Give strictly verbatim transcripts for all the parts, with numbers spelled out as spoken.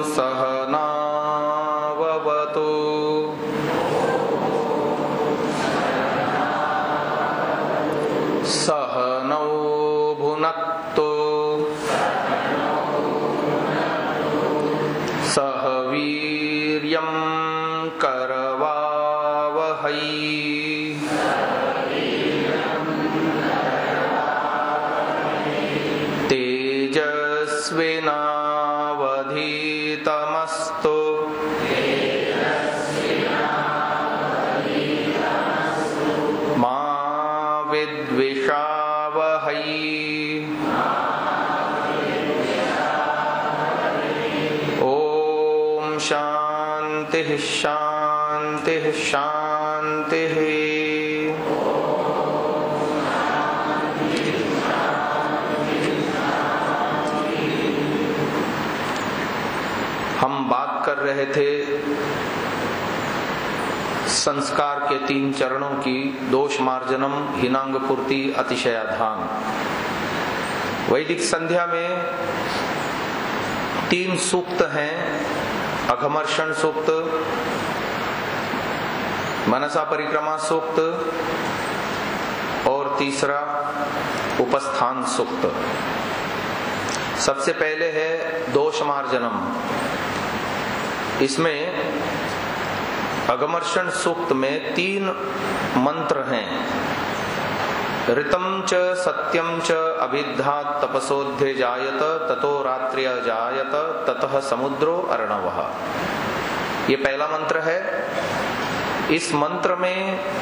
सहनाववतु सहनौ भुनक्तु सह वीर्यं करवावहै तेजस्विनावधीतमस्तु मा विद्विषावहै ओम शांति शांति शांति। हम बात कर रहे थे संस्कार के तीन चरणों की, दोष मार्जनम, हीनांग पूर्ति, अतिशयाधान। वैदिक संध्या में तीन सूक्त हैं, अघमर्षण सूक्त, मनसा परिक्रमा सूक्त और तीसरा उपस्थान सूक्त। सबसे पहले है दोष मार्जनम। इसमें अघमर्षण सूक्त में तीन मंत्र हैं। ऋतम च सत्यम च अभिद्धा तपसोध्य जायत ततो रात्र्य जायत ततः समुद्रो अर्णवः। ये पहला मंत्र है। इस मंत्र में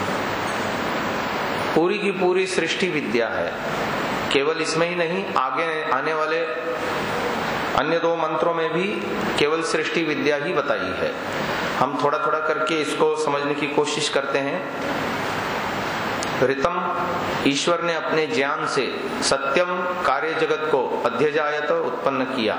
पूरी की पूरी सृष्टि विद्या है। केवल इसमें ही नहीं, आगे आने वाले अन्य दो मंत्रों में भी केवल सृष्टि विद्या ही बताई है। हम थोड़ा थोड़ा करके इसको समझने की कोशिश करते हैं। ऋतम, ईश्वर ने अपने ज्ञान से सत्यम कार्य जगत को अध्यजायत उत्पन्न किया।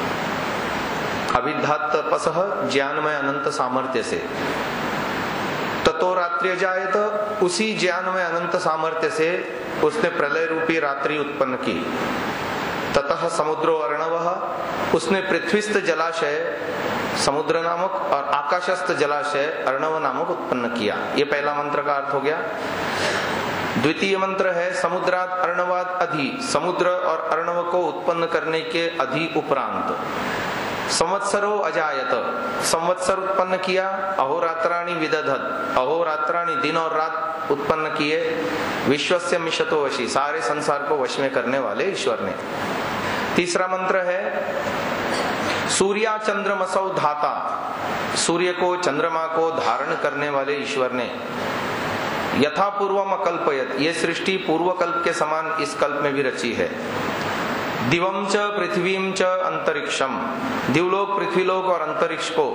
अभिधात तपसः, ज्ञानमय अनंत सामर्थ्य से। ततो रात्रि जायत, उसी ज्ञानमय अनंत सामर्थ्य से उसने प्रलय रूपी रात्रि उत्पन्न की। ततः समुद्रो अर्णवः, उसने पृथ्वीस्थ जलाशय समुद्र नामक और आकाशस्थ जलाशय अर्णव नामक उत्पन्न किया। ये पहला मंत्र का अर्थ हो गया। द्वितीय मंत्र है समुद्रात अर्णवात अधि, समुद्र और अर्णव को उत्पन्न करने के अधि उपरांत। संवत्सरो अजायत, संवत्सर उत्पन्न किया। अहोरात्राणि विदधत, अहोरात्राणि दिन और रात उत्पन्न किए। विश्वस्य मिशतो वशी, सारे संसार को वश में करने वाले ईश्वर ने। तीसरा मंत्र है सूर्या चंद्रमसौ धाता, सूर्य को चंद्रमा को धारण करने वाले ईश्वर ने। यथा पूर्वम अकल्पयत, ये सृष्टि पूर्व कल्प के समान इस कल्प में भी रची है। दिवम च पृथ्वीम च अंतरिक्षम, दिवलोक, पृथ्वीलोक और अंतरिक्ष को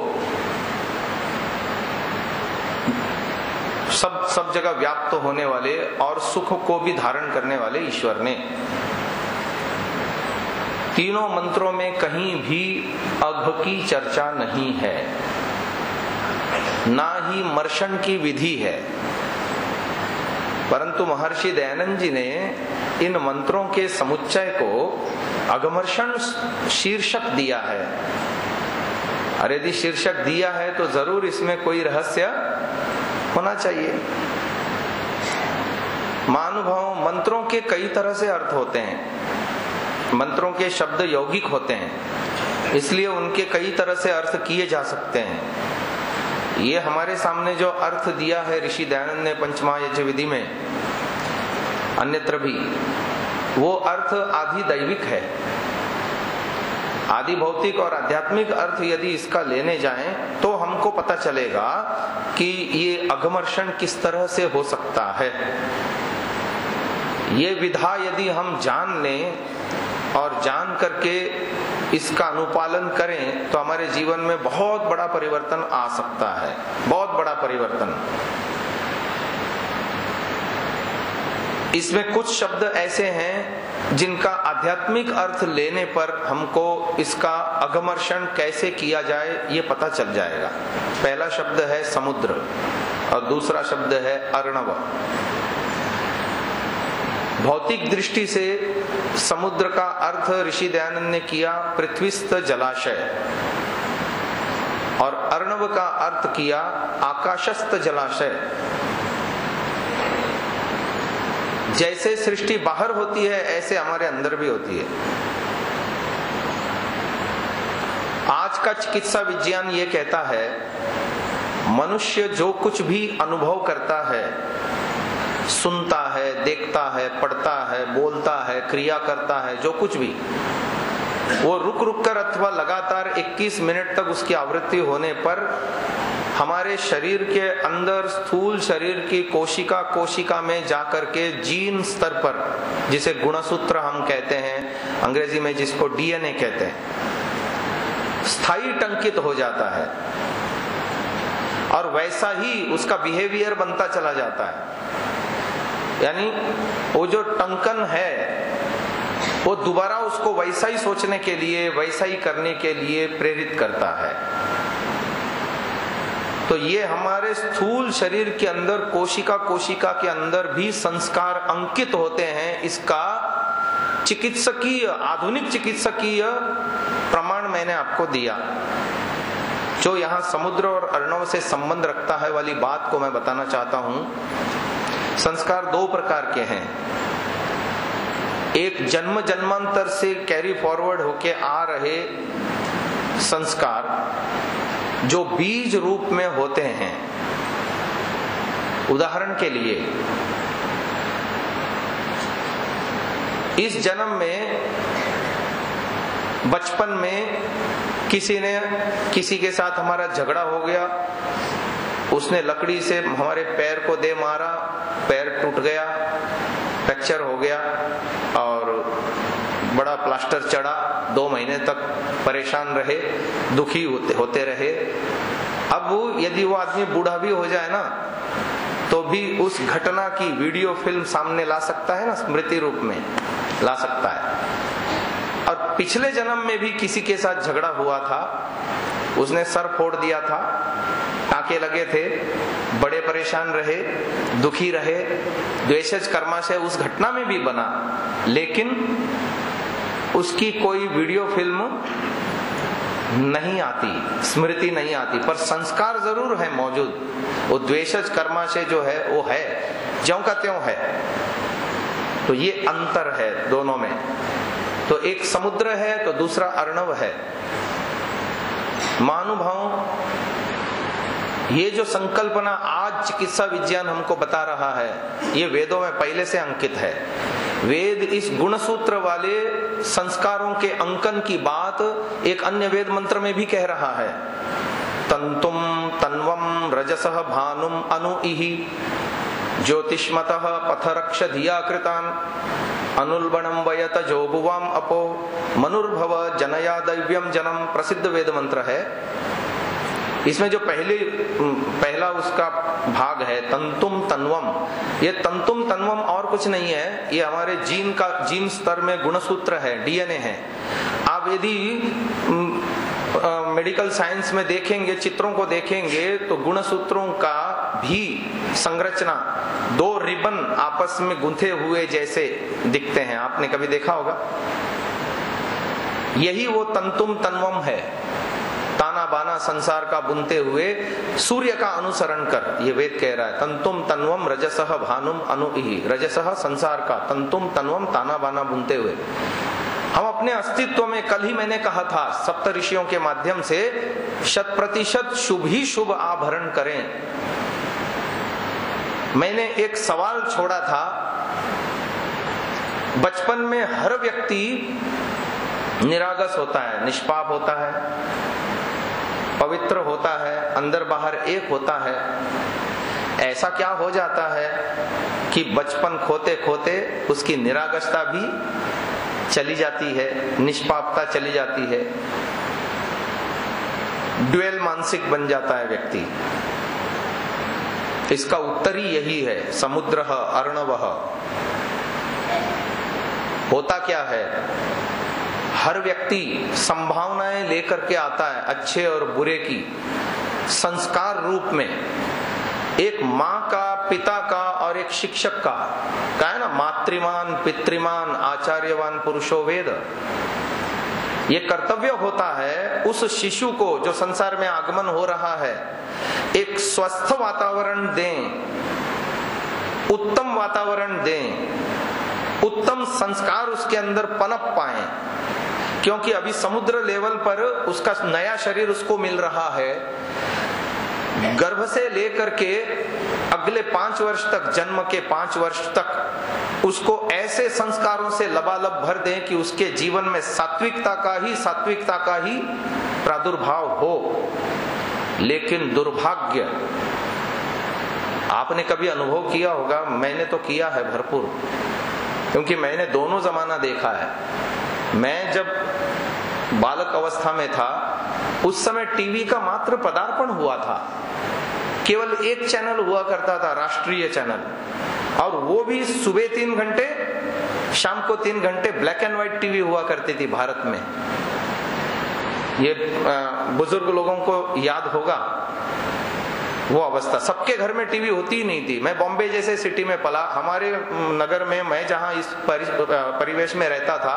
सब सब जगह व्याप्त होने वाले और सुख को भी धारण करने वाले ईश्वर ने। तीनों मंत्रों में कहीं भी अघ की चर्चा नहीं है, ना ही मर्षण की विधि है। परंतु महर्षि दयानंद जी ने इन मंत्रों के समुच्चय को अघमर्षण शीर्षक दिया है। और यदि शीर्षक दिया है तो जरूर इसमें कोई रहस्य होना चाहिए। महानुभाव, मंत्रों के कई तरह से अर्थ होते हैं। मंत्रों के शब्द यौगिक होते हैं, इसलिए उनके कई तरह से अर्थ किए जा सकते हैं। ये हमारे सामने जो अर्थ दिया है ऋषि दयानंद ने पंचमहायज्ञ विधि में, अन्यत्र भी, वो अर्थ आदि दैविक है। आदि भौतिक और आध्यात्मिक अर्थ यदि इसका लेने जाएं तो हमको पता चलेगा कि ये अघमर्षण किस तरह से हो सकता है। ये विधा यदि हम जान लें और जान करके इसका अनुपालन करें तो हमारे जीवन में बहुत बड़ा परिवर्तन आ सकता है, बहुत बड़ा परिवर्तन। इसमें कुछ शब्द ऐसे हैं जिनका आध्यात्मिक अर्थ लेने पर हमको इसका अघमर्षण कैसे किया जाए ये पता चल जाएगा। पहला शब्द है समुद्र और दूसरा शब्द है अर्णव। भौतिक दृष्टि से समुद्र का अर्थ ऋषि दयानंद ने किया पृथ्वीस्थ जलाशय। और अर्णव का अर्थ किया आकाशस्थ जलाशय। जैसे सृष्टि बाहर होती है ऐसे हमारे अंदर भी होती है। आज का चिकित्सा विज्ञान ये कहता है मनुष्य जो कुछ भी अनुभव करता है, सुनता है, देखता है, पढ़ता है, बोलता है, क्रिया करता है, जो कुछ भी, वो रुक रुक कर अथवा लगातार इक्कीस मिनट तक उसकी आवृत्ति होने पर हमारे शरीर के अंदर स्थूल शरीर की कोशिका कोशिका में जाकर के जीन स्तर पर, जिसे गुणसूत्र हम कहते हैं, अंग्रेजी में जिसको डीएनए कहते हैं, स्थायी टंकित हो जाता है और वैसा ही उसका बिहेवियर बनता चला जाता है। यानी वो जो टंकन है वो दोबारा उसको वैसा ही सोचने के लिए, वैसा ही करने के लिए प्रेरित करता है। तो ये हमारे स्थूल शरीर के अंदर कोशिका कोशिका के अंदर भी संस्कार अंकित होते हैं। इसका चिकित्सकीय, आधुनिक चिकित्सकीय प्रमाण मैंने आपको दिया। जो यहाँ समुद्र और अर्णव से संबंध रखता है वाली बात को मैं बताना चाहता हूं। संस्कार दो प्रकार के हैं। एक जन्म जन्मांतर से कैरी फॉरवर्ड होके आ रहे संस्कार जो बीज रूप में होते हैं। उदाहरण के लिए इस जन्म में बचपन में किसी ने किसी के साथ हमारा झगड़ा हो गया, उसने लकड़ी से हमारे पैर को दे मारा, पैर टूट गया, फ्रैक्चर हो गया और बड़ा प्लास्टर चढ़ा, दो महीने तक परेशान रहे, दुखी होते, होते रहे। अब यदि वो आदमी बूढ़ा भी हो जाए ना तो भी उस घटना की वीडियो फिल्म सामने ला सकता है ना, स्मृति रूप में ला सकता है। और पिछले जन्म में भी किसी के साथ झगड़ा हुआ था, उसने सर फोड़ दिया था, टाके लगे थे, बड़े परेशान रहे, दुखी रहे, द्वेषज कर्माशय उस घटना में भी बना, लेकिन उसकी कोई वीडियो फिल्म नहीं आती, स्मृति नहीं आती, पर संस्कार जरूर है मौजूद। वो द्वेषज कर्माशय जो है वो है, ज्यों का त्यों है। तो ये अंतर है दोनों में। तो एक समुद्र है तो दूसरा अर्णव है। महानुभाव, ये जो संकल्पना आज चिकित्सा विज्ञान हमको बता रहा है, ये वेदों में पहले से अंकित है। वेद इस गुणसूत्र वाले संस्कारों के अंकन की बात एक अन्य वेद मंत्र में भी कह रहा है। तंतुम तन्वम रजसः भानुम अनु इहि ज्योतिष्मतः पथरक्ष धिया कृतान अनुल्बणम वयत जोगुवाम अपो मनुर्भव जनया दैव्यम जनम, प्रसिद्ध वेद मंत्र है। इसमें जो पहले पहला उसका भाग है तंतुम तन्वम, ये तंतुम तन्वम और कुछ नहीं है, ये हमारे जीन का, जीन स्तर में गुणसूत्र है, डीएनए है। आप यदि मेडिकल साइंस में देखेंगे, चित्रों को देखेंगे तो गुणसूत्रों का भी संरचना दो रिबन आपस में गुंथे हुए जैसे दिखते हैं। आपने कभी देखा होगा? यही वो तंतुम तन्वम है। ताना बाना संसार का बुनते हुए सूर्य का अनुसरण कर, ये वेद कह रहा है। तंतुम तन्वम रजसः भानुम अनुइहि, रजसः संसार का, तंतुम तन्वम ताना बाना बुनते हुए। हम अपने अस्तित्व में, कल ही मैंने कहा था, सप्त ऋषियों के माध्यम से शत प्रतिशत शुभ ही शुभ आभरण करें। मैंने एक सवाल छोड़ा था, बचपन में हर व्यक्ति निरागस होता है, निष्पाप होता है, पवित्र होता है, अंदर बाहर एक होता है। ऐसा क्या हो जाता है कि बचपन खोते खोते उसकी निरागसता भी चली जाती है, निष्पापता चली जाती है, ड्वेल मानसिक बन जाता है व्यक्ति। इसका उत्तर ही यही है, समुद्रः अर्णवः। होता क्या है, हर व्यक्ति संभावनाएं लेकर के आता है, अच्छे और बुरे की, संस्कार रूप में। एक माँ का, पिता का और एक शिक्षक का, कहा है ना, मातृमान पितृमान आचार्यवान पुरुषो वेद। ये कर्तव्य होता है उस शिशु को जो संसार में आगमन हो रहा है, एक स्वस्थ वातावरण दें, उत्तम वातावरण दें, उत्तम संस्कार उसके अंदर पनप पाए। क्योंकि अभी समुद्र लेवल पर उसका नया शरीर उसको मिल रहा है, गर्भ से लेकर के अगले पांच वर्ष तक, जन्म के पांच वर्ष तक उसको ऐसे संस्कारों से लबालब भर दें कि उसके जीवन में सात्विकता का ही सात्विकता का ही प्रादुर्भाव हो। लेकिन दुर्भाग्य, आपने कभी अनुभव किया होगा, मैंने तो किया है भरपूर, क्योंकि मैंने दोनों जमाना देखा है। मैं जब बालक अवस्था में था उस समय टीवी का मात्र पदार्पण हुआ था, केवल एक चैनल हुआ करता था, राष्ट्रीय चैनल, और वो भी सुबह तीन घंटे, शाम को तीन घंटे ब्लैक एंड व्हाइट टीवी हुआ करती थी भारत में। ये बुजुर्ग लोगों को याद होगा वो अवस्था। सबके घर में टीवी होती ही नहीं थी। मैं बॉम्बे जैसे सिटी में पला, हमारे नगर में, मैं जहां इस परिवेश में रहता था,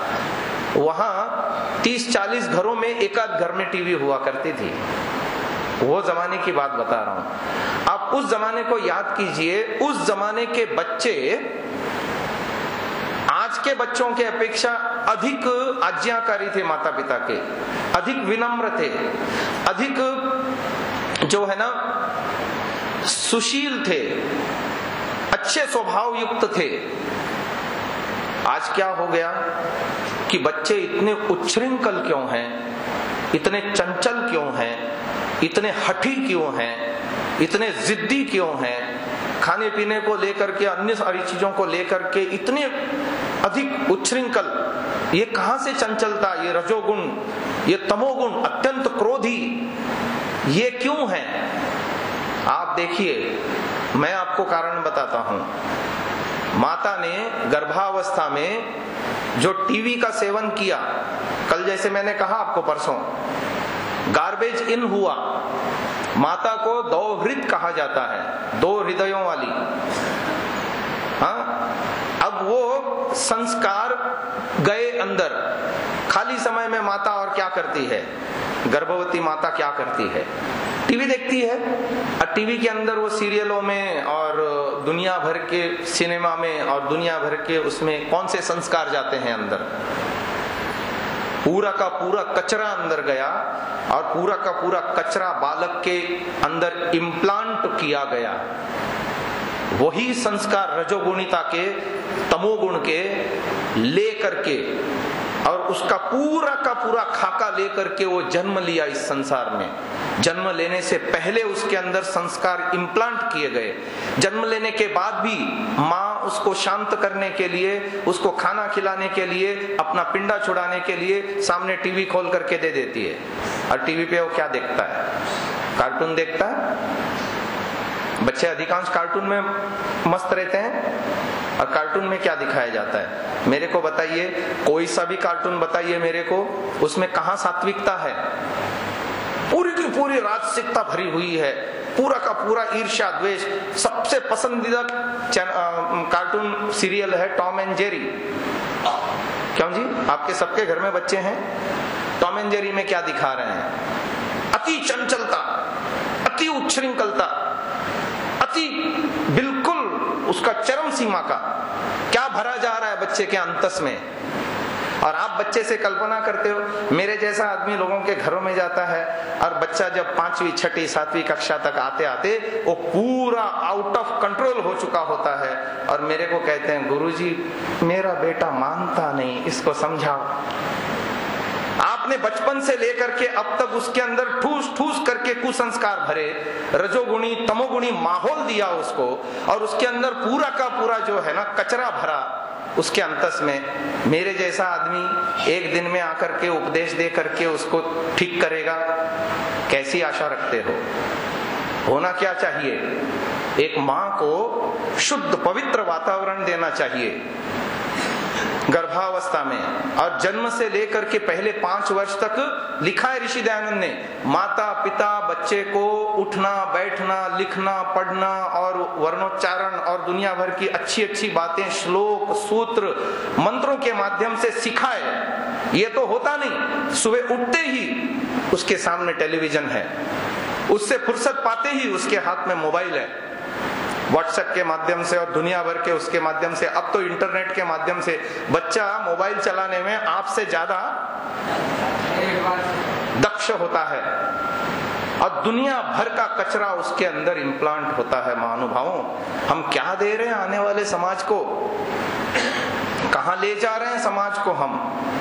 वहां तीस चालीस घरों में एक आध घर में टीवी हुआ करती थी। वो जमाने की बात बता रहा हूं। आप उस जमाने को याद कीजिए। उस जमाने के बच्चे आज के बच्चों के अपेक्षा अधिक आज्ञाकारी थे माता पिता के, अधिक विनम्र थे, अधिक जो है ना सुशील थे, अच्छे स्वभाव युक्त थे। आज क्या हो गया कि बच्चे इतने उच्छृंखल क्यों हैं, इतने चंचल क्यों हैं, इतने हठी क्यों हैं, इतने जिद्दी क्यों हैं, खाने पीने को लेकर के, अन्य सारी चीजों को लेकर के इतने अधिक उच्छृंखल। ये कहां से चंचलता, ये रजोगुण, ये तमोगुण, अत्यंत क्रोधी, ये क्यों है? आप देखिए, मैं आपको कारण बताता हूं। माता ने गर्भावस्था में जो टीवी का सेवन किया, कल जैसे मैंने कहा आपको परसों, गार्बेज इन हुआ। माता को दो हृदय कहा जाता है, दो हृदयों वाली। हाँ, अब वो संस्कार गए अंदर। खाली समय में माता और क्या करती है? गर्भवती माता क्या करती है? टीवी देखती है। और टीवी के अंदर वो सीरियलों में और दुनिया भर के सिनेमा में और दुनिया भर के उसमें कौन से संस्कार जाते हैं अंदर? पूरा का पूरा कचरा अंदर गया, और पूरा का पूरा कचरा बालक के अंदर इम्प्लांट किया गया। वही संस्कार रजोगुणिता के, तमोगुण के लेकर के, और उसका पूरा का पूरा खाका लेकर के वो जन्म लिया इस संसार में। जन्म लेने से पहले उसके अंदर संस्कार इम्प्लांट किए गए। जन्म लेने के बाद भी माँ उसको शांत करने के लिए, उसको खाना खिलाने के लिए, अपना पिंडा छुड़ाने के लिए सामने टीवी खोल करके दे देती है। और टीवी पे वो क्या देखता है? कार्टून देखता है। बच्चे अधिकांश कार्टून में मस्त रहते हैं। और कार्टून में क्या दिखाया जाता है? मेरे को बताइए, कोई सा भी कार्टून बताइए मेरे को, उसमें कहां सात्विकता है? पूरी की पूरी राजसिकता भरी हुई है, पूरा का पूरा ईर्ष्या द्वेष। सबसे पसंदीदा कार्टून सीरियल है टॉम एंड जेरी। क्यों जी? आपके सबके घर में बच्चे हैं। टॉम एंड जेरी में क्या दिखा रहे हैं? अति चंचलता, अति उच्छृंखलता, अति बिल्कुल उसका चरम सीमा का क्या भरा जा रहा है बच्चे के अंतस में। और आप बच्चे से कल्पना करते हो, मेरे जैसा आदमी लोगों के घरों में जाता है, और बच्चा जब पांचवी छठी सातवीं कक्षा तक आते आते वो पूरा आउट ऑफ कंट्रोल हो चुका होता है, और मेरे को कहते हैं, गुरुजी मेरा बेटा मानता नहीं, इसको समझाओ। आपने बचपन से लेकर के अब तक उसके अंदर ठूस ठूस करके कुसंस्कार भरे, रजोगुणी तमोगुणी माहौल दिया उसको, और उसके अंदर पूरा का पूरा जो है ना कचरा भरा उसके अंतस में। मेरे जैसा आदमी एक दिन में आकर के उपदेश दे करके उसको ठीक करेगा? कैसी आशा रखते हो? होना क्या चाहिए? एक मां को शुद्ध पवित्र वातावरण देना चाहिए गर्भावस्था में। और जन्म से लेकर के पहले पांच वर्ष तक लिखा है ऋषि दयानंद ने, माता पिता बच्चे को उठना बैठना लिखना पढ़ना और वर्णोच्चारण और दुनिया भर की अच्छी अच्छी बातें, श्लोक सूत्र मंत्रों के माध्यम से सिखाए। ये तो होता नहीं। सुबह उठते ही उसके सामने टेलीविजन है, उससे फुर्सत पाते ही उसके हाथ में मोबाइल है, व्हाट्सएप के माध्यम से और दुनिया भर के उसके माध्यम से, अब तो इंटरनेट के माध्यम से बच्चा मोबाइल चलाने में आपसे ज्यादा दक्ष होता है और दुनिया भर का कचरा उसके अंदर इम्प्लांट होता है। महानुभावों, हम क्या दे रहे हैं आने वाले समाज को, कहां ले जा रहे हैं समाज को हम।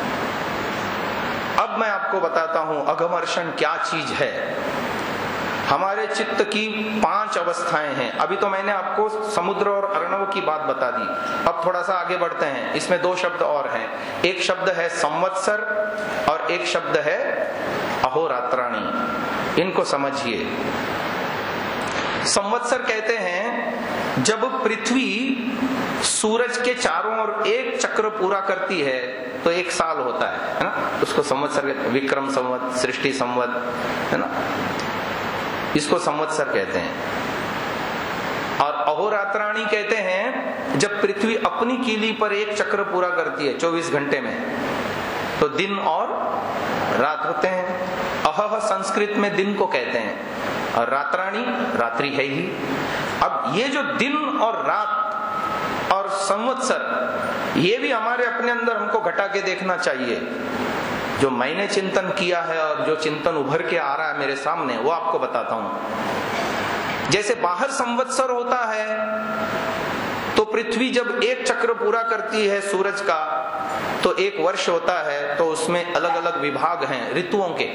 अब मैं आपको बताता हूं अघमर्षण क्या चीज है। हमारे चित्त की पांच अवस्थाएं हैं। अभी तो मैंने आपको समुद्र और अर्णव की बात बता दी, अब थोड़ा सा आगे बढ़ते हैं। इसमें दो शब्द और हैं, एक शब्द है संवत्सर और एक शब्द है अहोरात्राणी। इनको समझिए। संवत्सर कहते हैं जब पृथ्वी सूरज के चारों ओर एक चक्र पूरा करती है तो एक साल होता है, है ना, उसको संवत्सर, विक्रम संवत, सृष्टि संवत, है ना, इसको संवत्सर कहते हैं। और अहोरात्राणी कहते हैं जब पृथ्वी अपनी कीली पर एक चक्र पूरा करती है चौबीस घंटे में, तो दिन और रात होते हैं। अह संस्कृत में दिन को कहते हैं और रात्राणी रात्रि है ही। अब ये जो दिन और रात और संवत्सर, ये भी हमारे अपने अंदर हमको घटा के देखना चाहिए। जो मैंने चिंतन किया है और जो चिंतन उभर के आ रहा है मेरे सामने, वो आपको बताता हूं। जैसे बाहर संवत्सर होता है तो पृथ्वी जब एक चक्र पूरा करती है सूरज का तो एक वर्ष होता है, तो उसमें अलग अलग विभाग हैं ऋतुओं के।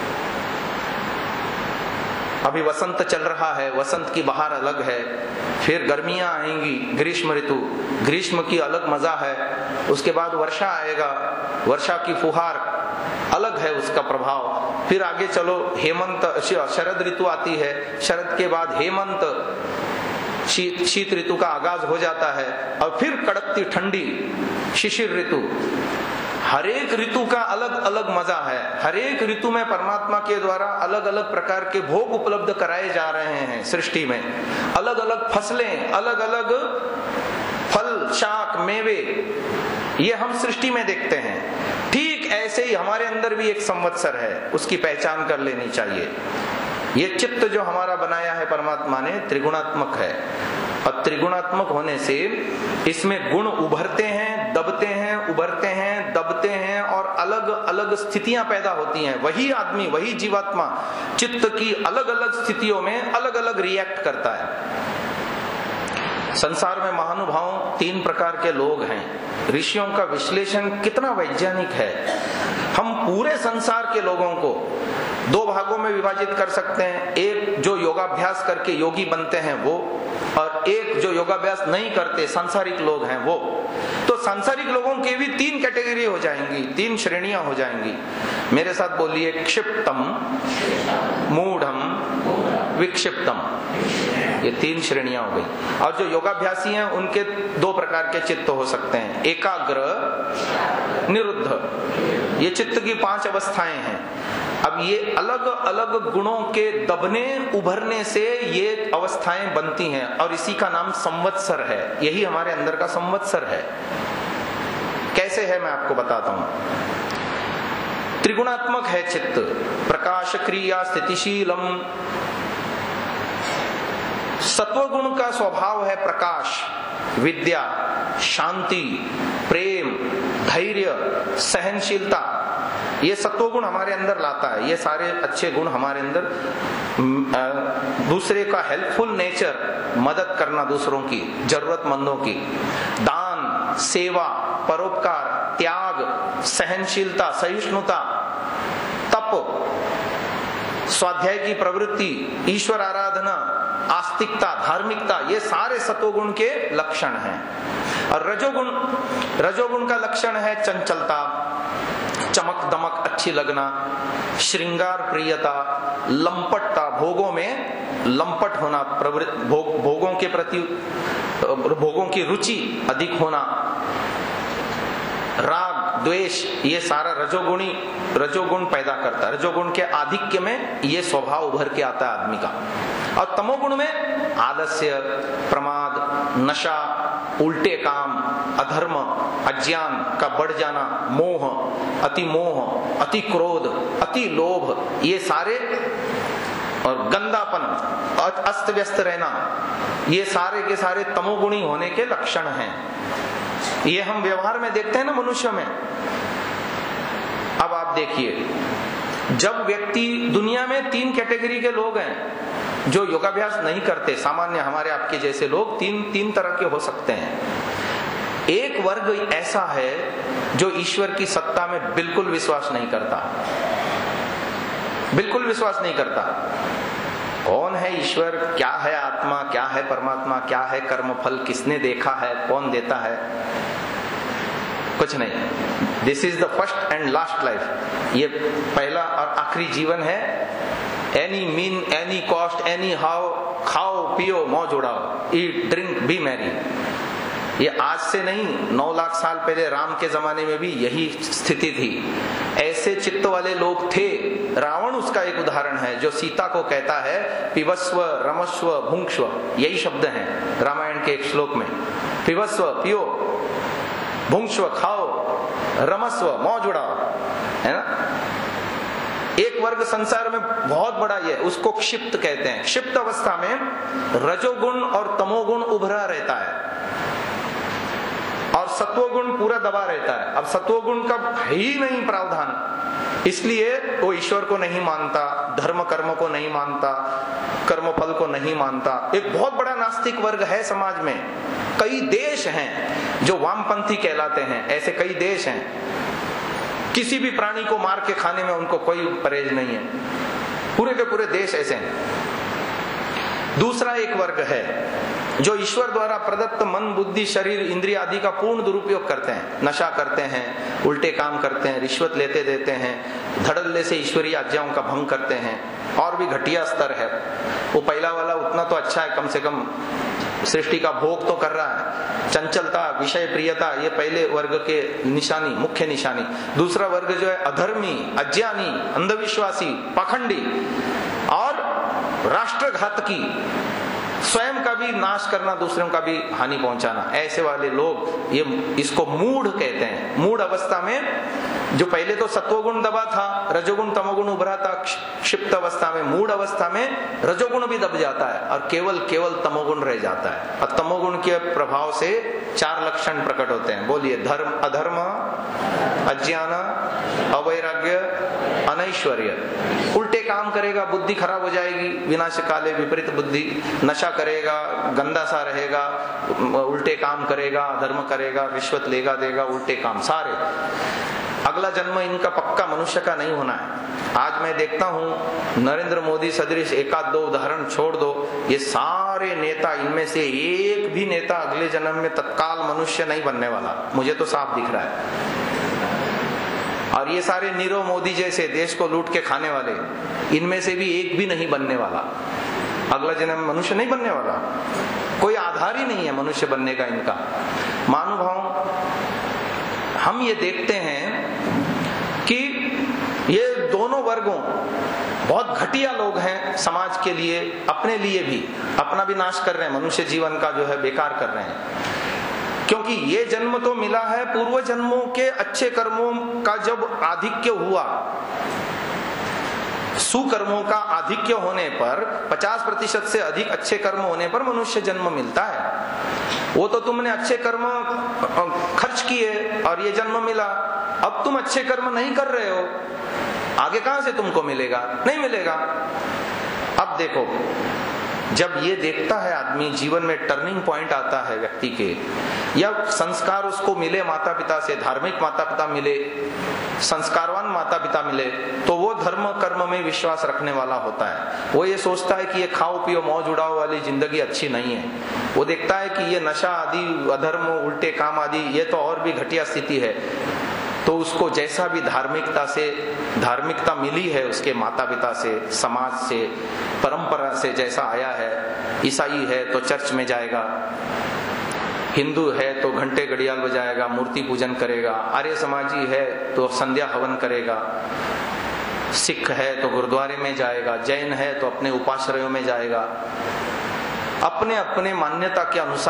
अभी वसंत चल रहा है, वसंत की बहार अलग है, फिर गर्मियां आएंगी, ग्रीष्म ऋतु, ग्रीष्म की अलग मजा है, उसके बाद वर्षा आएगा, वर्षा की फुहार अलग है उसका प्रभाव, फिर आगे चलो हेमंत, शरद ऋतु आती है, शरद के बाद हेमंत, शीत शीत ऋतु का आगाज हो जाता है, और फिर कड़कती ठंडी शिशिर ऋतु। हर एक ऋतु का अलग अलग मजा है। हर एक ऋतु में परमात्मा के द्वारा अलग अलग प्रकार के भोग उपलब्ध कराए जा रहे हैं सृष्टि में। अलग अलग फसलें, अलग अलग फल, शाक, मेवे, ये हम सृष्टि में देखते हैं। ठीक ऐसे ही हमारे अंदर भी एक संवत्सर है, उसकी पहचान कर लेनी चाहिए। ये चित्त जो हमारा बनाया है परमात्मा ने त्रिगुणात्मक है, और त्रिगुणात्मक होने से इसमें गुण उभरते हैं, दबते हैं, उभरते हैं, दबते हैं, और अलग अलग स्थितियां पैदा होती हैं। वही आदमी, वही जीवात्मा चित्त की अलग अलग स्थितियों में अलग अलग रिएक्ट करता है। संसार में महानुभावों तीन प्रकार के लोग हैं। ऋषियों का विश्लेषण कितना वैज्ञानिक है। हम पूरे संसार के लोगों को दो भागों में विभाजित कर सकते हैं। एक जो योगाभ्यास करके योगी बनते हैं वो, और एक जो योगाभ्यास नहीं करते सांसारिक लोग हैं वो। तो सांसारिक लोगों के भी तीन कैटेगरी हो जाएंगी, तीन श्रेणियां हो जाएंगी। मेरे साथ बोलिए, क्षिप्तम, मूढ़म, विक्षिप्तम, ये तीन श्रेणियां हो गई। और जो योगाभ्यासी हैं उनके दो प्रकार के चित्त हो सकते हैं, एकाग्र, निरुद्ध। ये चित्त की पांच अवस्थाएं हैं। अब ये अलग अलग गुणों के दबने उभरने से ये अवस्थाएं बनती हैं, और इसी का नाम संवत्सर है। यही हमारे अंदर का संवत्सर है। कैसे है मैं आपको बताता हूं। त्रिगुणात्मक है चित्त, प्रकाश, क्रिया, स्थितिशीलम। सत्वगुण का स्वभाव है प्रकाश, विद्या, शांति, प्रेम, धैर्य, सहनशीलता। ये सत्वगुण हमारे अंदर लाता है। ये सारे अच्छे गुण हमारे अंदर, दूसरे का हेल्पफुल नेचर, मदद करना दूसरों की, जरूरतमंदों की, दान, सेवा, परोपकार, त्याग, सहनशीलता, सहिष्णुता, तप, स्वाध्याय की प्रवृत्ति, ईश्वर आराधना, आस्तिकता, धार्मिकता, ये सारे सत्वगुण के लक्षण हैं। और रजोगुण, रजोगुण का लक्षण है चंचलता, चमक दमक, अच्छी लगना, श्रृंगार प्रियता, लंपटता, भोगों में लंपट होना, प्रवृत्ति, भोग, भोगों के प्रति, भोगों की रुचि अधिक होना, राग, द्वेष, ये सारा रजोगुणी रजोगुण पैदा करता है। रजोगुण के आधिक्य में ये स्वभाव उभर के आता है आदमी का। और तमोगुण में आलस्य, प्रमाद, नशा, उल्टे काम, अधर्म, अज्ञान का बढ़ जाना, मोह, अति मोह, अति क्रोध, अति लोभ, ये सारे, और गंदापन, अस्त व्यस्त रहना, ये सारे के सारे तमोगुणी होने के लक्षण हैं। ये हम व्यवहार में देखते हैं ना मनुष्य में। अब आप देखिए, जब व्यक्ति, दुनिया में तीन कैटेगरी के लोग हैं जो योगाभ्यास नहीं करते, सामान्य हमारे आपके जैसे लोग तीन तीन तरह के हो सकते हैं। एक वर्ग ऐसा है जो ईश्वर की सत्ता में बिल्कुल विश्वास नहीं करता, बिल्कुल विश्वास नहीं करता। कौन है ईश्वर, क्या है आत्मा, क्या है परमात्मा, क्या है कर्म फल, किसने देखा है, कौन देता है, कुछ नहीं। This is the first and last life, ये पहला और आखिरी जीवन है। Any mean, any cost, anyhow, खाओ पियो मौज उड़ाओ, ईट ड्रिंक बी मैरी। ये आज से नहीं, नौ लाख साल पहले राम के जमाने में भी यही स्थिति थी। ऐसे चित्त वाले लोग थे। रावण उसका एक उदाहरण है, जो सीता को कहता है पिबस्व रमस्व भुंक्ष्व, यही शब्द हैं रामायण के एक श्लोक में। पिबस्व पियो, भुंक्ष्व खाओ, रमस्व मौज उड़ाओ, है ना। एक वर्ग संसार में बहुत बड़ा ये, उसको क्षिप्त कहते हैं। क्षिप्त अवस्था में रजोगुण और तमोगुण उभरा रहता है और सत्वगुण पूरा दबा रहता है। अब सत्वगुण का है ही नहीं प्रावधान, इसलिए वो ईश्वर को नहीं मानता, धर्म कर्म को नहीं मानता, कर्म फल को नहीं मानता। एक बहुत बड़ा नास्तिक वर्ग है समाज में। कई देश हैं जो वामपंथी कहलाते हैं, ऐसे कई देश हैं। किसी भी प्राणी को मार के खाने में उनको कोई परहेज नहीं है, पूरे के पूरे देश ऐसे हैं। दूसरा एक वर्ग है जो ईश्वर द्वारा प्रदत्त मन, बुद्धि, शरीर, इंद्रिय आदि का पूर्ण दुरुपयोग करते हैं, नशा करते हैं, उल्टे काम करते हैं, रिश्वत लेते देते हैं, धड़ल्ले से ईश्वरीय आज्ञाओं का भंग करते हैं। और भी घटिया स्तर है। वो पहला वाला उतना तो अच्छा है, कम से कम सृष्टि का भोग तो कर रहा है। चंचलता, विषय प्रियता, ये पहले वर्ग के निशानी, मुख्य निशानी। दूसरा वर्ग जो है अधर्मी, अज्ञानी, अंधविश्वासी, पाखंडी और राष्ट्रघातकी, स्वयं का भी नाश करना, दूसरों का भी हानि पहुंचाना, ऐसे वाले लोग, ये इसको मूढ़ कहते हैं। मूढ़ अवस्था में जो पहले तो सत्वगुण दबा था, रजोगुण तमोगुण उभरा था, क्षिप्त अवस्था में, मूढ़ अवस्था में रजोगुण भी दब जाता है और केवल केवल तमोगुण रह जाता है। और तमोगुण के प्रभाव से चार लक्षण प्रकट होते हैं। बोलिए, धर्म, अधर्म, अज्ञान, अवैराग्य, अनैश्वर्य। उल्टे काम करेगा, बुद्धि खराब हो जाएगी, विनाश काले विपरीत बुद्धि। नशा करेगा, गंदा सा रहेगा, उल्टे काम करेगा, धर्म करेगा, रिश्वत लेगा देगा, उल्टे काम सारे। अगला जन्म इनका पक्का मनुष्य का नहीं होना है। आज मैं देखता हूं नरेंद्र मोदी सदृश एकाध दो उदाहरण छोड़ दो, ये सारे नेता, इनमें से एक भी नेता अगले जन्म में तत्काल मनुष्य नहीं बनने वाला, मुझे तो साफ दिख रहा है। और ये सारे नीरव मोदी जैसे देश को लूट के खाने वाले, इनमें से भी एक भी नहीं बनने वाला, अगला जन्म मनुष्य नहीं बनने वाला। कोई आधार ही नहीं है मनुष्य बनने का इनका। महानुभाव, हम ये देखते हैं कि ये दोनों वर्गों बहुत घटिया लोग हैं समाज के लिए, अपने लिए भी, अपना भी नाश कर रहे हैं, मनुष्य जीवन का जो है बेकार कर रहे हैं। क्योंकि ये जन्म तो मिला है, पूर्व जन्मों के अच्छे कर्मों का जब आधिक्य हुआ, सुकर्मों का आधिक्य होने पर, पचास प्रतिशत से अधिक अच्छे कर्म होने पर मनुष्य जन्म मिलता है। वो तो तुमने अच्छे कर्म खर्च किए और ये जन्म मिला। अब तुम अच्छे कर्म नहीं कर रहे हो, आगे कहां से तुमको मिलेगा? नहीं मिलेगा। अब देखो, जब ये देखता है आदमी, जीवन में टर्निंग पॉइंट आता है व्यक्ति के, या संस्कार उसको मिले माता पिता से, धार्मिक माता पिता मिले, संस्कारवान माता पिता मिले, तो वो धर्म कर्म में विश्वास रखने वाला होता है। वो ये सोचता है कि ये खाओ पियो मौज उड़ाओ वाली जिंदगी अच्छी नहीं है। वो देखता है कि ये नशा आदि, अधर्म, उल्टे काम आदि, ये तो और भी घटिया स्थिति है। तो उसको जैसा भी धार्मिकता से, धार्मिकता मिली है उसके माता पिता से, समाज से, परंपरा से जैसा आया है, ईसाई है तो चर्च में जाएगा, हिंदू है तो घंटे घड़ियाल बजाएगा, मूर्ति पूजन करेगा, आर्य समाजी है तो संध्या हवन करेगा, सिख है तो गुरुद्वारे में जाएगा, जैन है तो अपने उपाश्रयों में जाएगा। अपने अपने मान्यता के अनुसार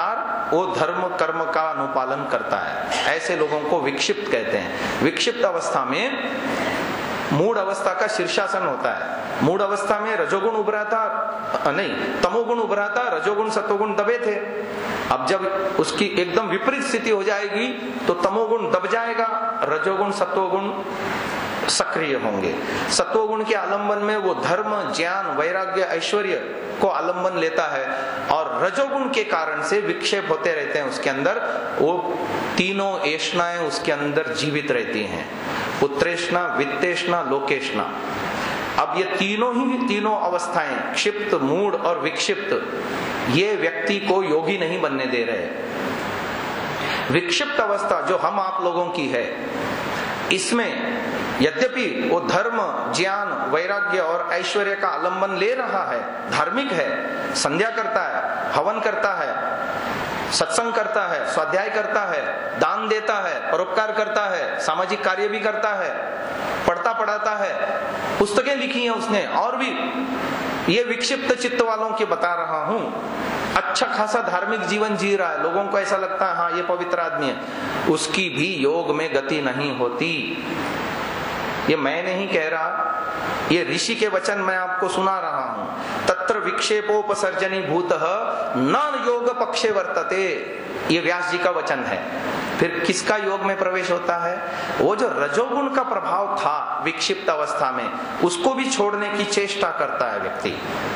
वो धर्म कर्म का अनुपालन करता है। ऐसे लोगों को विक्षिप्त कहते हैं। विक्षिप्त अवस्था में मूढ़ अवस्था का शीर्षासन होता है। मूढ़ अवस्था में रजोगुण उभरा था, नहीं तमोगुण उभरा था, रजोगुण सत्वगुण दबे थे। अब जब उसकी एकदम विपरीत स्थिति हो जाएगी तो तमोगुण दब जाएगा, रजोगुण सत्वगुण सक्रिय होंगे। सत्वगुण के आलंबन में वो धर्म, ज्ञान, वैराग्य, ऐश्वर्य को आलंबन लेता है और रजोगुण के कारण से विक्षेप होते रहते हैं उसके अंदर। वो तीनों ऐष्णाएं उसके अंदर जीवित रहती हैं, पुत्रेष्णा, वित्तेष्णा, लोकेष्णा। अब ये तीनों ही तीनों अवस्थाएं, क्षिप्त, मूढ़ और विक्षिप्त, ये व्यक्ति को योगी नहीं बनने दे रहे। विक्षिप्त अवस्था जो हम आप लोगों की है, इसमें यद्यपि वो धर्म, ज्ञान, वैराग्य और ऐश्वर्य का आलंबन ले रहा है, धार्मिक है, संध्या करता है, हवन करता है, सत्संग करता है, स्वाध्याय करता है, दान देता है, परोपकार करता है, सामाजिक कार्य भी करता है, पढ़ता पढ़ाता है, पुस्तकें लिखी हैं उसने, और भी ये विक्षिप्त चित्त वालों की बता रहा हूं। अच्छा खासा धार्मिक जीवन जी रहा है, लोगों को ऐसा लगता है हाँ ये पवित्र आदमी है, उसकी भी योग में गति नहीं होती। ये मैं नहीं कह रहा, ये ऋषि के वचन मैं आपको सुना रहा हूं। तत्र विक्षेपोपसर्जनी भूतः न योग पक्षे वर्तते, ये व्यास जी का वचन है। फिर किसका योग में प्रवेश होता है? वो जो रजोगुण का प्रभाव था विक्षिप्त अवस्था में, उसको भी छोड़ने की चेष्टा करता है व्यक्ति।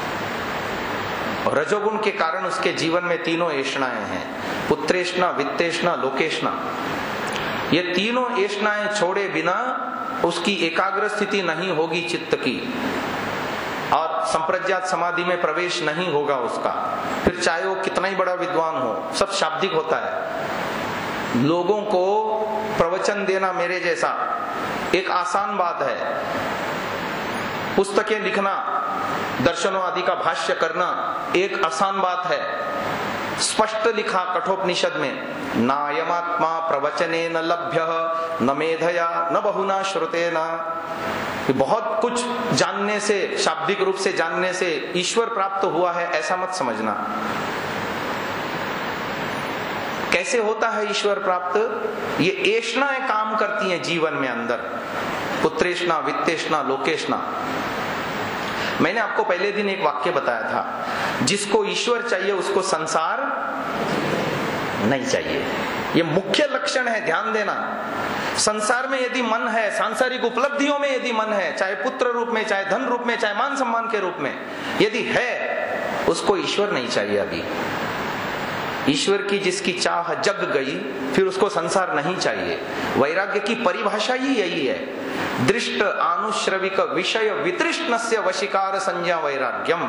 रजोगुण के कारण उसके जीवन में तीनों ऐष्णाएं हैं, पुत्रेष्णा, वित्तेष्णा, लोकेष्णा। ये तीनों ऐष्णाएं छोड़े बिना उसकी एकाग्र स्थिति नहीं होगी चित्त की, और संप्रज्ञात समाधि में प्रवेश नहीं होगा उसका। फिर चाहे वो कितना ही बड़ा विद्वान हो, सब शाब्दिक होता है। लोगों को प्रवचन देना मेरे जैसा एक आसान बात है, पुस्तकें लिखना, दर्शनों आदि का भाष्य करना एक आसान बात है। स्पष्ट लिखा कठोपनिषद में, नायमात्मा प्रवचने न लभ्य न मेधया न बहुना श्रुतेना। बहुत कुछ जानने से, शाब्दिक रूप से जानने से ईश्वर प्राप्त हुआ है ऐसा मत समझना। कैसे होता है ईश्वर प्राप्त? ये ऐष्णाएं काम करती हैं जीवन में अंदर, पुत्रेष्णा, वित्तेष्णा, लोकेष्णा। मैंने आपको पहले दिन एक वाक्य बताया था, जिसको ईश्वर चाहिए उसको संसार नहीं चाहिए। ये मुख्य लक्षण है, ध्यान देना। संसार में यदि मन है, सांसारिक उपलब्धियों में यदि मन है, चाहे पुत्र रूप में, चाहे धन रूप में, चाहे मान सम्मान के रूप में यदि है, उसको ईश्वर नहीं चाहिए। अभी ईश्वर की जिसकी चाह जग गई, फिर उसको संसार नहीं चाहिए। वैराग्य की परिभाषा ही यही है, दृष्ट आनुश्रविक विषय वितृष्णस्य वशीकार संज्ञा वैराग्यम।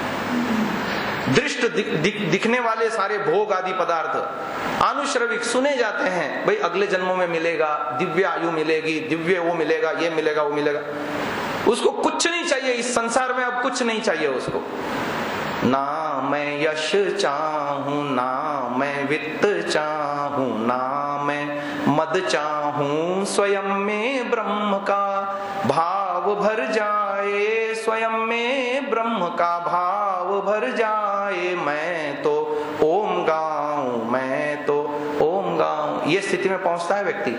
दृष्ट दिख, दिख, दिखने वाले सारे भोग आदि पदार्थ आनुश्रविक सुने जाते हैं, भाई अगले जन्मों में मिलेगा, दिव्य आयु मिलेगी, दिव्य वो मिलेगा, ये मिलेगा, वो मिलेगा। उसको कुछ नहीं चाहिए इस संसार में, अब कुछ नहीं चाहिए उसको। ना मैं यश चाहूं, ना मैं वित्त चाहूं, ना मैं मद चाहूं, स्वयं में ब्रह्म का भाव भर जाए, स्वयं में ब्रह्म का भाव भर जाए। मैं तो ओम गाऊं, मैं तो ओम गाऊं। ये स्थिति में पहुंचता है व्यक्ति।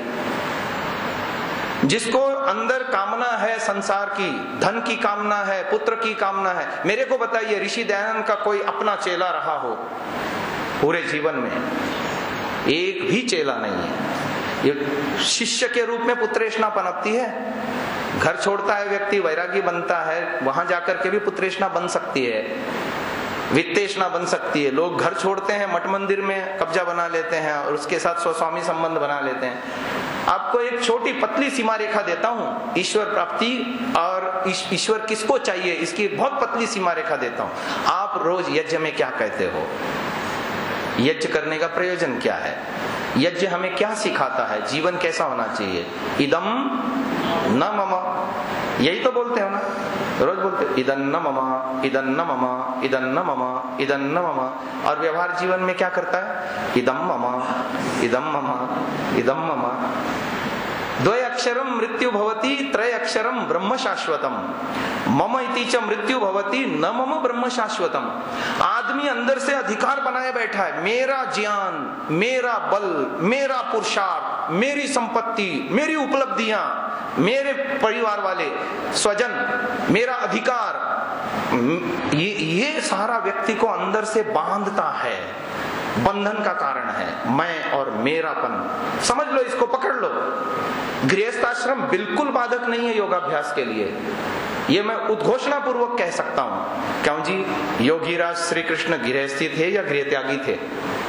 जिसको अंदर कामना है संसार की, धन की कामना है, पुत्र की कामना है। मेरे को बताइए, ऋषि दयानंद का कोई अपना चेला रहा हो पूरे जीवन में? एक भी चेला नहीं है। ये शिष्य के रूप में पुत्रेष्णा पनपती है। घर छोड़ता है व्यक्ति, वैरागी बनता है, वहां जाकर के भी पुत्रेष्णा बन सकती है, वित्तेष्णा बन सकती है। लोग घर छोड़ते हैं, मठ मंदिर में कब्जा बना लेते हैं और उसके साथ स्वस्वामी संबंध बना लेते हैं। आपको एक छोटी पतली सीमा रेखा देता हूं, ईश्वर प्राप्ति और ईश्वर किसको चाहिए इसकी एक बहुत पतली सीमा रेखा देता हूं। आप रोज यज्ञ में क्या कहते हो? यज्ञ करने का प्रयोजन क्या है? यज्ञ हमें क्या सिखाता है? जीवन कैसा होना चाहिए? इदम न मम, यही तो बोलते हो ना, रोज बोलते हो इदं न मम, इदं न मम, इदं न मम, इदं न मम। और व्यवहार जीवन में क्या करता है? इदं मम, इदं मम, इदं मम। द्वय अक्षरम मृत्यु भवति, त्रय अक्षरम ब्रह्म शाश्वतम। मम इति च मृत्यु भवति न मम ब्रह्म शाश्वतम। आदमी अंदर से अधिकार बनाए बैठा है, मेरा ज्ञान, मेरा बल, मेरा पुरुषार्थ, मेरी संपत्ति, मेरी उपलब्धियां, मेरे परिवार वाले स्वजन, मेरा अधिकार, ये ये सारा व्यक्ति को अंदर से बांधता है, बंधन का कारण है, मैं और मेरापन। समझ लो, इसको पकड़ लो। गृहस्थाश्रम बिल्कुल बाधक नहीं है योगाभ्यास के लिए, ये मैं उद्घोषणा पूर्वक कह सकता हूं। क्यों जी? योगीराज श्री कृष्ण गृहस्थी थे या गृह त्यागी थे?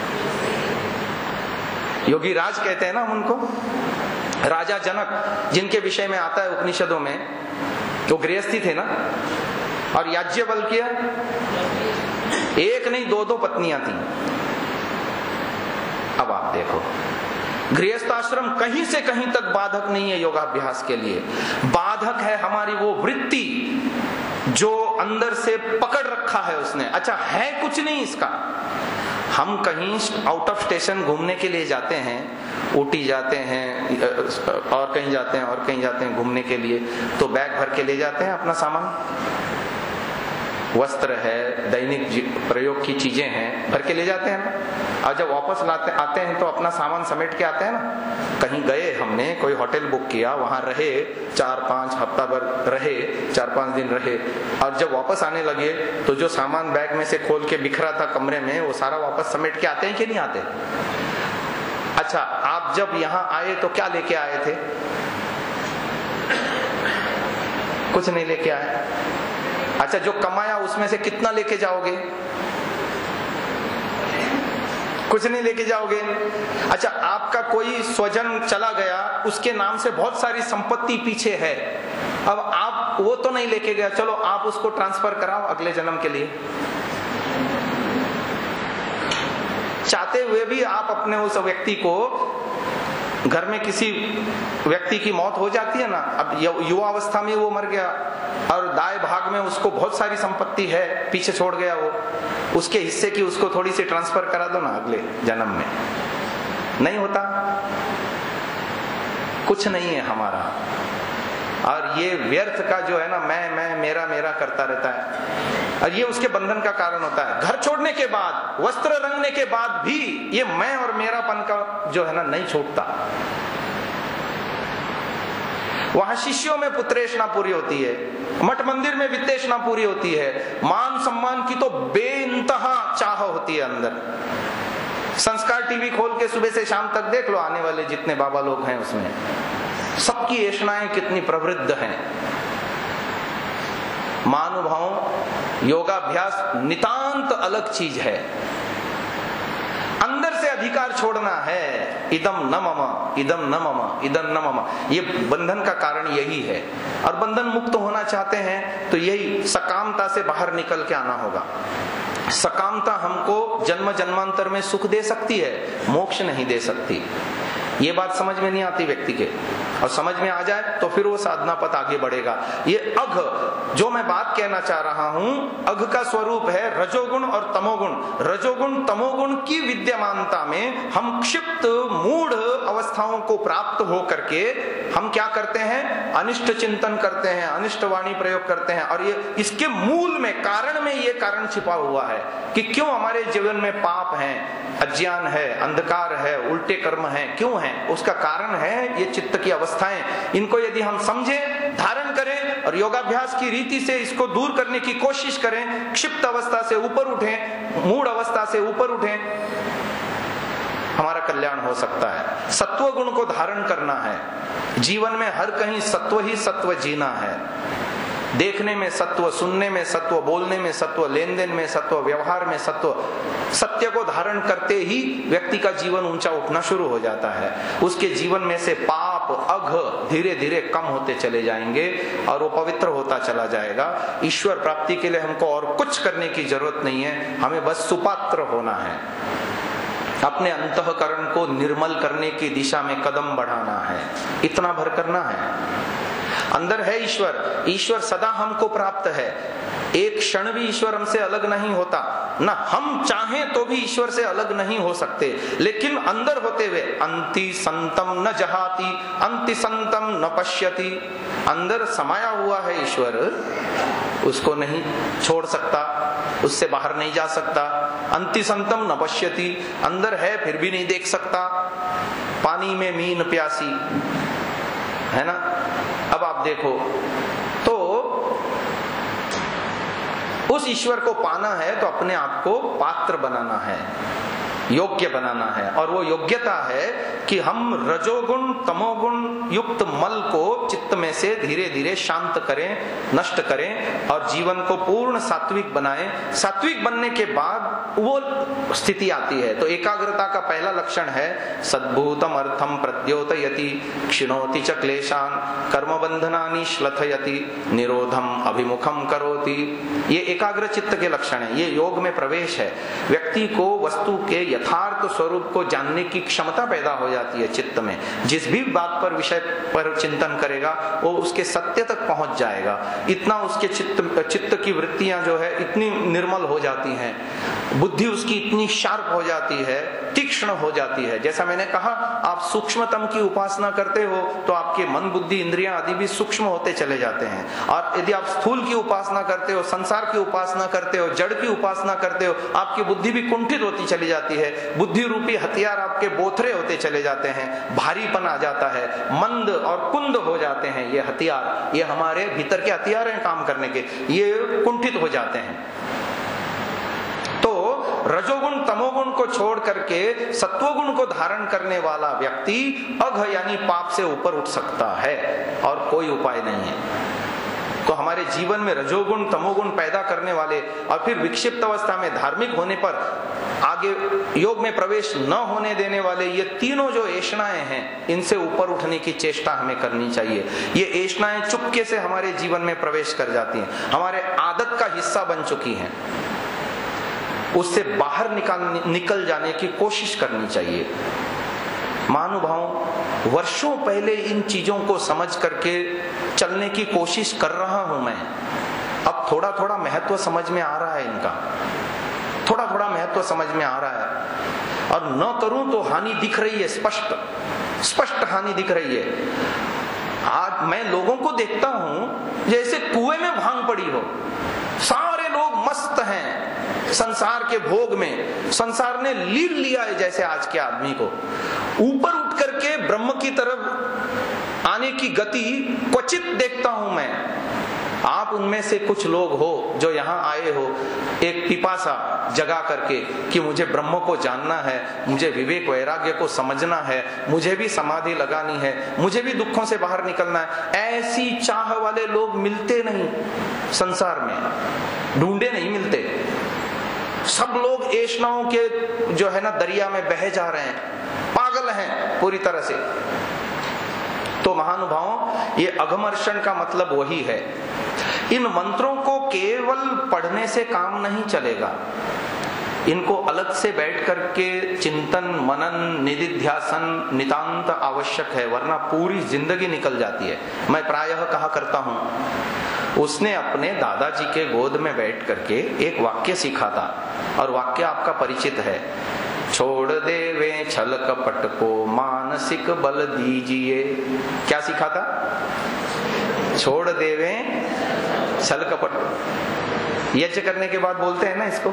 योगीराज कहते हैं ना उनको। राजा जनक जिनके विषय में आता है उपनिषदों में, वो गृहस्थी थे ना। और याज्ञवल्क्य, एक नहीं दो दो पत्नियां थी। अब आप देखो, गृहस्थाश्रम कहीं से कहीं तक बाधक नहीं है योगाभ्यास के लिए। बाधक है हमारी वो वृत्ति जो अंदर से पकड़ रखा है उसने। अच्छा, है कुछ नहीं इसका। हम कहीं आउट ऑफ स्टेशन घूमने के लिए जाते हैं, ऊटी जाते हैं और कहीं जाते हैं और कहीं जाते हैं घूमने के लिए, तो बैग भर के ले जाते हैं अपना सामान, वस्त्र है, दैनिक प्रयोग की चीजें हैं, भर के ले जाते हैं। और जब वापस लाते आते हैं तो अपना सामान समेट के आते हैं ना। कहीं गए, हमने कोई होटल बुक किया, वहां रहे, चार पांच हफ्ता भर रहे, चार पांच दिन रहे, और जब वापस आने लगे तो जो सामान बैग में से खोल के बिखरा था कमरे में, वो सारा वापस समेट के आते हैं कि नहीं आते? अच्छा, आप जब यहाँ आए तो क्या लेके आए थे? कुछ नहीं लेके आए। अच्छा, जो कमाया उसमें से कितना लेके जाओगे? कुछ नहीं लेके जाओगे। अच्छा, आपका कोई स्वजन चला गया, उसके नाम से बहुत सारी संपत्ति पीछे है, अब आप वो तो नहीं लेके गया, चलो आप उसको ट्रांसफर कराओ अगले जन्म के लिए। चाहते हुए भी आप अपने उस व्यक्ति को, घर में किसी व्यक्ति की मौत हो जाती है ना, अब युवा अवस्था में वो मर गया और दाएं भाग में उसको बहुत सारी संपत्ति है, पीछे छोड़ गया, वो उसके हिस्से की उसको थोड़ी सी ट्रांसफर करा दो ना अगले जन्म में। नहीं होता, कुछ नहीं है हमारा। और ये व्यर्थ का जो है ना, मैं मैं मेरा मेरा करता रहता है, और ये उसके बंधन का कारण होता है। घर छोड़ने के बाद, वस्त्र रंगने के बाद भी ये मैं और मेरापन का जो है ना नहीं छूटता। वहां शिष्यों में पुत्रेशना पूरी होती है, मठ मंदिर में वित्तेशना पूरी होती है, मान सम्मान की तो बेइंतहा चाह होती है अंदर। संस्कार टीवी खोल के सुबह से शाम तक देख लो, आने वाले जितने बाबा लोग हैं उसमें सबकी ऐशनाएं कितनी प्रवृद्ध हैं। महानुभावों, योगाभ्यास नितांत अलग चीज है। अंदर से अधिकार छोड़ना है, इदम न मम, इदम न मम, इदम न मम। ये बंधन का कारण यही है। और बंधन मुक्त होना चाहते हैं तो यही सकामता से बाहर निकल के आना होगा। सकामता हमको जन्म जन्मांतर में सुख दे सकती है, मोक्ष नहीं दे सकती। ये बात समझ में नहीं आती व्यक्ति के, और समझ में आ जाए तो फिर वो साधना पथ आगे बढ़ेगा। ये अघ, जो मैं बात कहना चाह रहा हूं, अघ का स्वरूप है रजोगुण और तमोगुण। रजोगुण तमोगुण की विद्यमानता में हम क्षिप्त मूढ़ अवस्थाओं को प्राप्त हो करके हम क्या करते हैं? अनिष्ट चिंतन करते हैं, अनिष्ट वाणी प्रयोग करते हैं। और ये इसके मूल में, कारण में ये कारण छिपा हुआ है कि क्यों हमारे जीवन में पाप है, अज्ञान है, अंधकार है, उल्टे कर्म है, क्यों है? उसका कारण है ये चित्त की अवस्थाएं। इनको यदि हम समझें, धारण करें और योगाभ्यास की रीति से इसको दूर करने की कोशिश करें, क्षिप्त अवस्था से ऊपर उठें, मूढ़ अवस्था से ऊपर उठें, हमारा कल्याण हो सकता है। सत्व गुण को धारण करना है। जीवन में हर कहीं सत्व ही सत्व जीना है। देखने में सत्व, सुनने में सत्व, बोलने में सत्व, लेन देन में सत्व, व्यवहार में सत्व। सत्य को धारण करते ही व्यक्ति का जीवन ऊंचा उठना शुरू हो जाता है। उसके जीवन में से पाप, अघ धीरे धीरे कम होते चले जाएंगे और वो पवित्र होता चला जाएगा। ईश्वर प्राप्ति के लिए हमको और कुछ करने की जरूरत नहीं है, हमें बस सुपात्र होना है। अपने अंतःकरण को निर्मल करने की दिशा में कदम बढ़ाना है, इतना भर करना है। अंदर है ईश्वर, ईश्वर सदा हमको प्राप्त है। एक क्षण भी ईश्वर हमसे अलग नहीं होता, ना हम चाहें तो भी ईश्वर से अलग नहीं हो सकते। लेकिन अंदर होते हुए अंति संतम न जहाति, अंति संतम न पश्यति। अंदर समाया हुआ है ईश्वर, उसको नहीं छोड़ सकता, उससे बाहर नहीं जा सकता। अंतिसंतम न पश्यति, अंदर है फिर भी नहीं देख सकता। पानी में मीन प्यासी, है ना। अब आप देखो, तो उस ईश्वर को पाना है तो अपने आप को पात्र बनाना है, योग्य बनाना है। और वो योग्यता है कि हम रजोगुण तमोगुण युक्त मल को चित्त में से धीरे धीरे शांत करें, नष्ट करें और जीवन को पूर्ण सात्विक बनाएं। सात्विक बनने के बाद वो स्थिति आती है। तो एकाग्रता का पहला लक्षण है सद्भूतम अर्थम प्रद्योतयति क्षिणोति च क्लेशान कर्म बंधनानि श्लथयति निरोधम अभिमुखम करोति। ये एकाग्र चित्त के लक्षण है, ये योग में प्रवेश है। व्यक्ति को वस्तु के यथार्थ स्वरूप को जानने की क्षमता पैदा हो जाती है चित्त में। जिस भी बात पर विषय पर चिंतन करेगा वो उसके सत्य तक पहुंच जाएगा। इतना उसके चित्त चित्त की वृत्तियां जो है इतनी निर्मल हो जाती हैं, बुद्धि उसकी इतनी शार्प हो जाती है, तीक्ष्ण हो जाती है। जैसा मैंने कहा, आप सूक्ष्मतम की उपासना करते हो तो आपके मन बुद्धि इंद्रियां आदि भी सूक्ष्म होते चले जाते हैं। और यदि आप स्थूल की उपासना करते हो, संसार की उपासना करते हो, जड़ की उपासना करते हो, आपकी बुद्धि भी कुंठित होती चली जाती है। बुद्धि रूपी हथियार आपके बोथरे होते चले जाते हैं, भारीपन आ जाता है, मंद और कुंद हो जाते हैं। ये हथियार, ये हमारे भीतर के हथियार हैं काम करने के, ये कुंठित हो जाते हैं। तो रजोगुण तमोगुण को छोड़ करके सत्वगुण को धारण करने वाला व्यक्ति अघ यानी पाप से ऊपर उठ सकता है, और कोई उपाय नहीं है। तो हमारे जीवन में रजोगुण तमोगुण पैदा करने वाले और फिर विक्षिप्त अवस्था में धार्मिक होने पर आगे योग में प्रवेश न होने देने वाले ये तीनों जो ऐषणाएं हैं, इनसे ऊपर उठने की चेष्टा हमें करनी चाहिए। ये ऐषणाएं चुपके से हमारे जीवन में प्रवेश कर जाती हैं, हमारे आदत का हिस्सा बन चुकी हैं। उससे बाहर निकाल निकल जाने की कोशिश करनी चाहिए। महानुभाव, वर्षों पहले इन चीजों को समझ करके चलने की कोशिश कर रहा हूं मैं। अब थोड़ा थोड़ा महत्व समझ में आ रहा है इनका, थोड़ा थोड़ा महत्व समझ में आ रहा है। और न करूं तो हानि दिख रही है, स्पष्ट स्पष्ट हानि दिख रही है। आज मैं लोगों को देखता हूं जैसे कुएं में भांग पड़ी हो, सारे लोग मस्त हैं संसार के भोग में, संसार ने लील लिया है जैसे आज के आदमी को। ऊपर उठ करके ब्रह्म की तरफ आने की गति क्वचित देखता हूं मैं। आप उनमें से कुछ लोग हो जो यहाँ आए हो एक पिपासा जगा करके कि मुझे ब्रह्म को जानना है, मुझे विवेक वैराग्य को समझना है, मुझे भी समाधि लगानी है, मुझे भी दुखों से बाहर निकलना है। ऐसी चाह वाले लोग मिलते नहीं संसार में, ढूंढे नहीं मिलते। सब लोग ऐषणाओं के जो है ना दरिया में बहे जा रहे हैं, पागल हैं पूरी तरह से। तो महानुभावों, ये अघमर्षण का मतलब वही है। इन मंत्रों को केवल पढ़ने से काम नहीं चलेगा, इनको अलग से बैठ करके चिंतन मनन निधिध्यासन नितांत आवश्यक है, वरना पूरी जिंदगी निकल जाती है। मैं प्रायः कहा करता हूं, उसने अपने दादाजी के गोद में बैठ करके एक वाक्य सीखा था, और वाक्य आपका परिचित है, छोड़ देवे छल कपट को मानसिक बल दीजिए। क्या सीखा था? छोड़ देवे छल कपट। यज्ञ करने के बाद बोलते हैं ना इसको।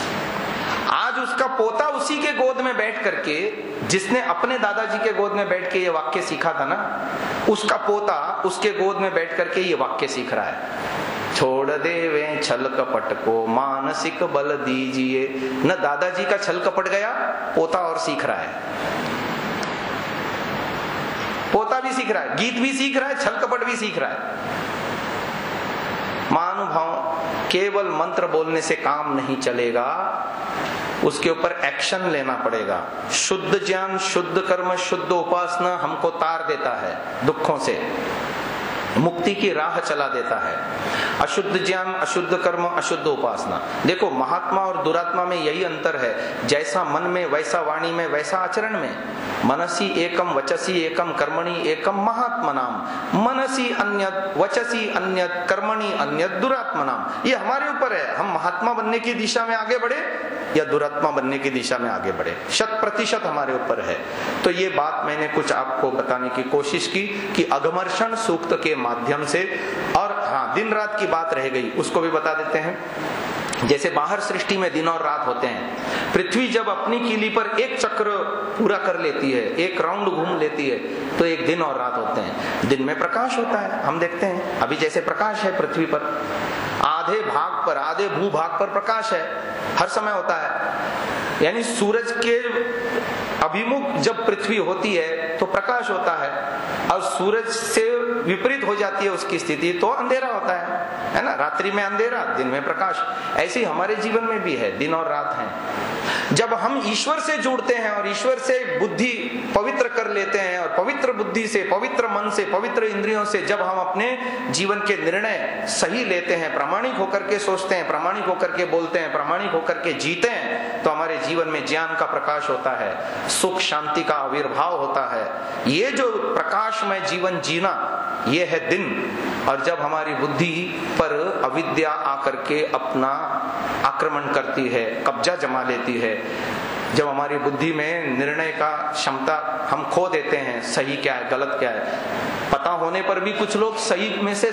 आज उसका पोता उसी के गोद में बैठ करके, जिसने अपने दादाजी के गोद में बैठ के ये वाक्य सीखा था ना, उसका पोता उसके गोद में बैठ करके ये वाक्य सीख रहा है, छोड़ देवे छल कपट को मानसिक बल दीजिए। न दादाजी का छल कपट गया, पोता और सीख रहा है। पोता भी सीख रहा है, गीत भी सीख रहा है, छल कपट भी सीख रहा है। महानुभाव, केवल मंत्र बोलने से काम नहीं चलेगा, उसके ऊपर एक्शन लेना पड़ेगा। शुद्ध ज्ञान, शुद्ध कर्म, शुद्ध उपासना हमको तार देता है दुखों से, मुक्ति की राह चला देता है। अशुद्ध ज्ञान, अशुद्ध कर्म, अशुद्ध उपासना। देखो, महात्मा और दुरात्मा में यही अंतर है, जैसा मन में वैसा वाणी में वैसा आचरण में। मनसी एकम वचसी एकम कर्मणि एकम महात्मनाम, मनसी अन्यत वचसी अन्यत कर्मणि अन्यत दुरात्मनाम। ये हमारे ऊपर है, हम महात्मा बनने की दिशा में आगे बढ़े या दुरात्मा बनने की दिशा में आगे बढ़े, शत प्रतिशत हमारे ऊपर है। तो ये बात मैंने कुछ आपको बताने की कोशिश की कि अघमर्षण सूक्त के माध्यम से। और हाँ, दिन रात की बात रह गई, उसको भी बता देते हैं। जैसे बाहर सृष्टि में दिन और रात होते हैं, पृथ्वी जब अपनी कीली पर एक चक्र पूरा कर लेती है, एक राउंड घूम लेती है, तो एक दिन और रात होते हैं। दिन में प्रकाश होता है, हम देखते हैं अभी जैसे प्रकाश है पृथ्वी पर, आधे भाग पर, आधे भूभाग पर प्रकाश है, हर समय होता है। यानी सूरज के अभिमुख जब पृथ्वी होती है तो प्रकाश होता है, और सूरज से विपरीत हो जाती है उसकी स्थिति तो अंधेरा होता है, है ना। रात्रि में अंधेरा, दिन में प्रकाश। ऐसे ही हमारे जीवन में भी है, दिन और रात हैं। जब हम ईश्वर से जुड़ते हैं और ईश्वर से बुद्धि पवित्र कर लेते हैं, और पवित्र बुद्धि से, पवित्र मन से, पवित्र इंद्रियों से जब हम अपने जीवन के निर्णय सही लेते हैं, प्रामाणिक होकर के सोचते हैं, प्रामाणिक होकर के बोलते हैं, प्रामाणिक होकर के जीते हैं, तो हमारे जीवन में ज्ञान का प्रकाश होता है, सुख शांति का आविर्भाव होता है। ये जो प्रकाशमय जीवन जीना, ये है दिन। और जब हमारी बुद्धि पर अविद्या आकर के अपना आक्रमण करती है, कब्जा जमा लेती है, जब हमारी बुद्धि में निर्णय का क्षमता हम खो देते हैं, सही क्या है गलत क्या है पता होने पर भी कुछ लोग सही में से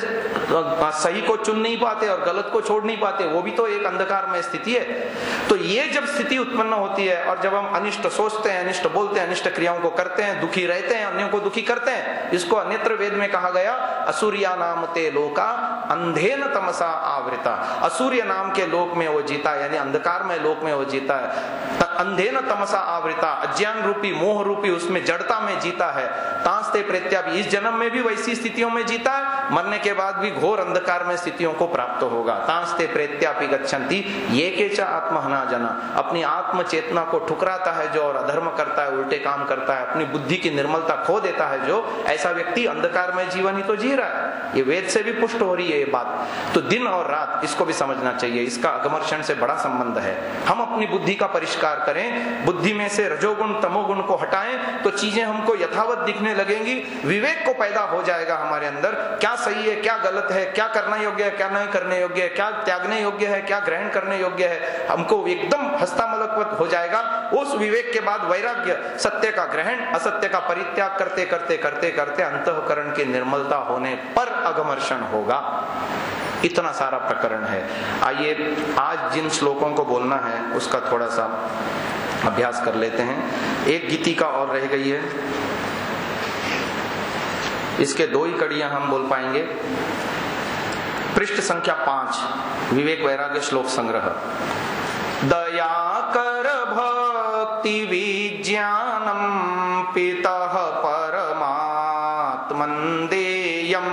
सही को चुन नहीं पाते और गलत को छोड़ नहीं पाते, वो भी तो एक अंधकार में स्थिति है। तो ये जब स्थिति उत्पन्न होती है, और जब हम अनिष्ट सोचते हैं, अनिष्ट बोलते हैं, अनिष्ट क्रियाओं को करते हैं, दुखी रहते हैं, अन्यों को दुखी करते हैं, इसको अन्यत्र वेद में कहा गया असूर्या नाम ते लोका अंधेन तमसा आवृता। असूर्य नाम के लोक में वो जीता है, यानी अंधकार में लोक में वो जीता है, अंधेन तमसा आवृता, अज्ञान रूपी मोह रूपी उसमें जड़ता में जीता है। तांस्ते प्रेत्यापि, इस जन्म में भी वैसी स्थितियों में जीता है, मरने के बाद भी घोर अंधकार में स्थितियों को प्राप्त होगा। तांस्ते प्रेत्यापि गच्छन्ति ये के च आत्महना जना, अपनी आत्म चेतना को ठुकराता है जो और अधर्म करता है, उल्टे काम करता है, अपनी बुद्धि की निर्मलता खो देता है जो, ऐसा व्यक्ति अंधकार में जीवन ही तो जी रहा है। ये वेद से भी पुष्ट हो रही है ये बात। तो दिन और रात इसको भी समझना चाहिए, इसका अघमर्षण से बड़ा संबंध है। हम अपनी बुद्धि का परिष्कार करें, बुद्धि में से रजोगुण तमोगुण को हटाएं, तो चीजें हमको यथावत दिखने लगेंगी, विवेक को पैदा हो जाएगा हमारे अंदर, क्या सही है क्या गलत है, क्या करना योग्य है क्या नहीं करने योग्य है, क्या त्यागने योग्य है क्या ग्रहण करने योग्य है, हमको एकदम हस्तामलकवत हो जाएगा। उस विवेक के बाद वैराग्य, सत्य का ग्रहण, असत्य का परित्याग करते करते करते करते अंतःकरण की निर्मलता होने पर अघमर्षण होगा। इतना सारा प्रकरण है। आइए आज जिन श्लोकों को बोलना है उसका थोड़ा सा अभ्यास कर लेते हैं। एक गीतिका और रह गई है, इसके दो ही कड़ियां हम बोल पाएंगे। पृष्ठ संख्या पांच, विवेक वैराग्य श्लोक संग्रह। दया कर भक्ति विज्ञानम पितः परमात्मन देयम्,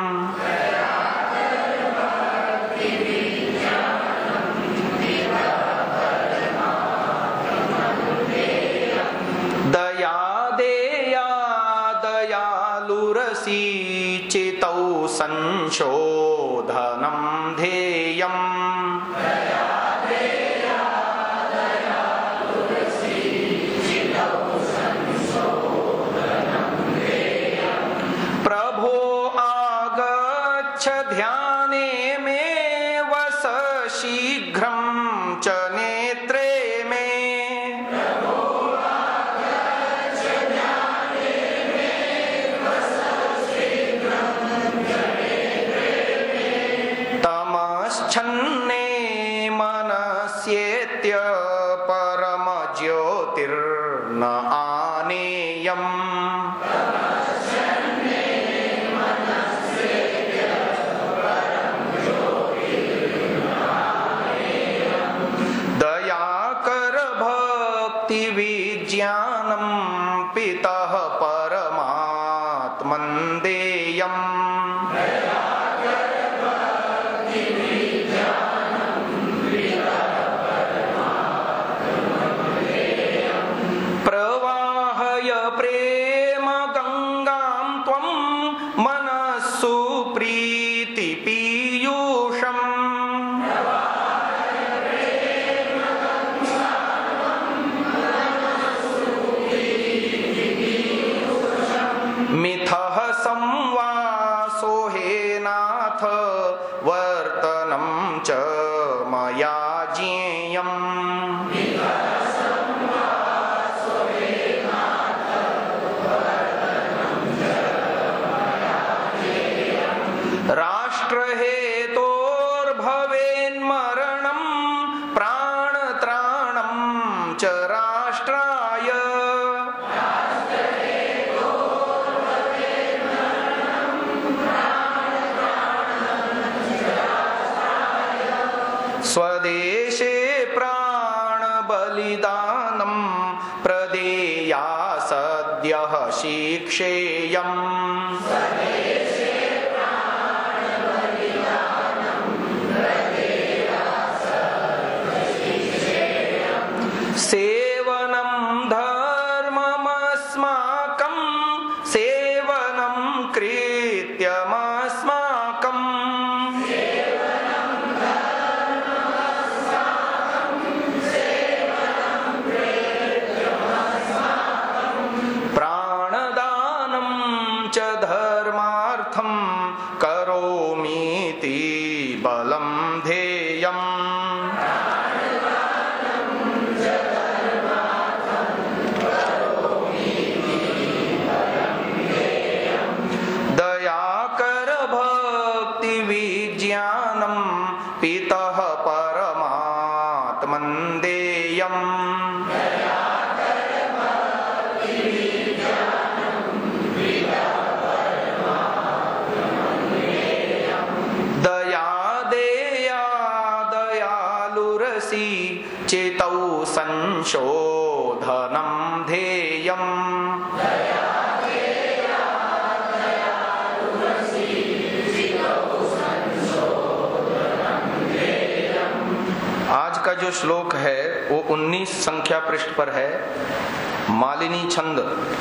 दया देया दयालुरसी चितौ संशोधनम ध्येयम्, प्रभो आगच्छ ध्याने में वस शीघ्रं च नेत्रे में, तमश्छन्ने मनस्येत्य परम ज्योतिर्न आनेयम्, दया कर भक्ति विज्ञानम पितः परमात्मन देयम्, प्रवाहय प्रेम गंगां त्वं मनस्सु प्रीति पीयूषम्, मिथः संवासो हेनाथ वर्तनं च मया ज्ञेयम्, स्वदेशे प्राण बलिदानं प्रदेया सद्यः शिक्षेयम्। सेवनं धर्ममस्माकं सेवनं कृत्यमस्माकम्। प्राणदानं च धर्मार्थं करोमीति बलं ध्येयम्। दयाकर भक्ति विज्ञानं पितः परमात्मन् देयम्। दया देया दयालुरसि चितौ संशोधनं ध्येयम्। आज का जो श्लोक है वो उन्नीस संख्या पृष्ठ पर है, मालिनी छंद।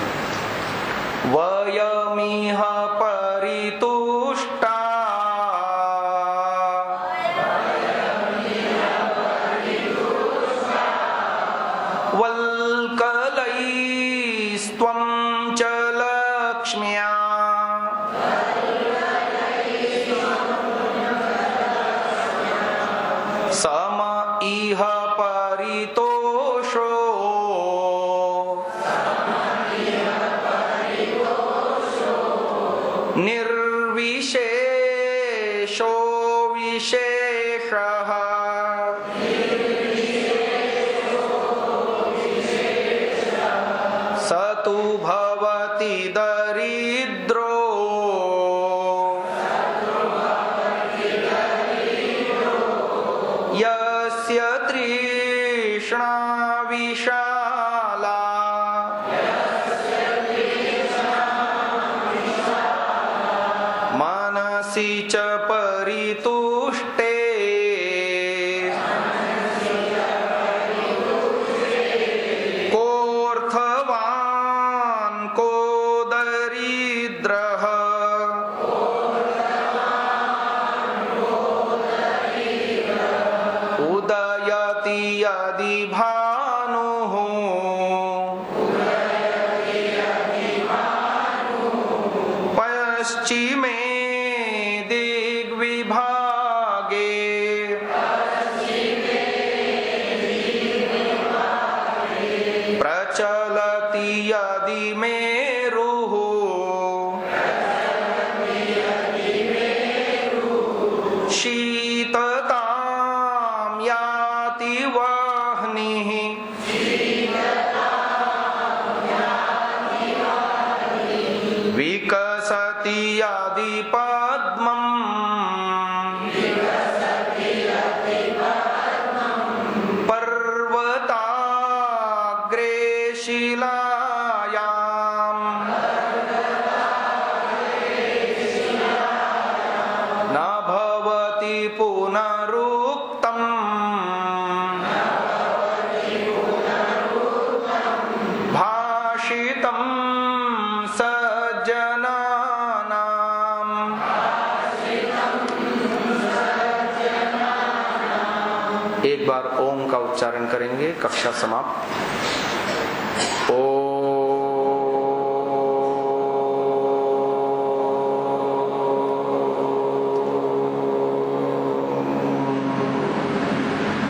वयमिह परितुष्टा वल्कलैस्त्वं च लक्ष्म्या सम इह परितोषो निर्विशेषो विशेषः। स तु भवति दरिद्रो यस्य तृष्णा विशाला। मनसि च परितुष्टे कोऽर्थवान् को दरिद्रः। उदयति यदि भानुः पश्चिमे दिग्विभागे प्रचलति यदि मेरुः शीततां याति वह्निः। विकसति यदि पद्मम् पर्वताग्रे शिलायाम्। न भवति पुनरुक्तम् भाषितं सज्जनानाम्। एक बार ओम का उच्चारण करेंगे, कक्षा समाप्त। ओम।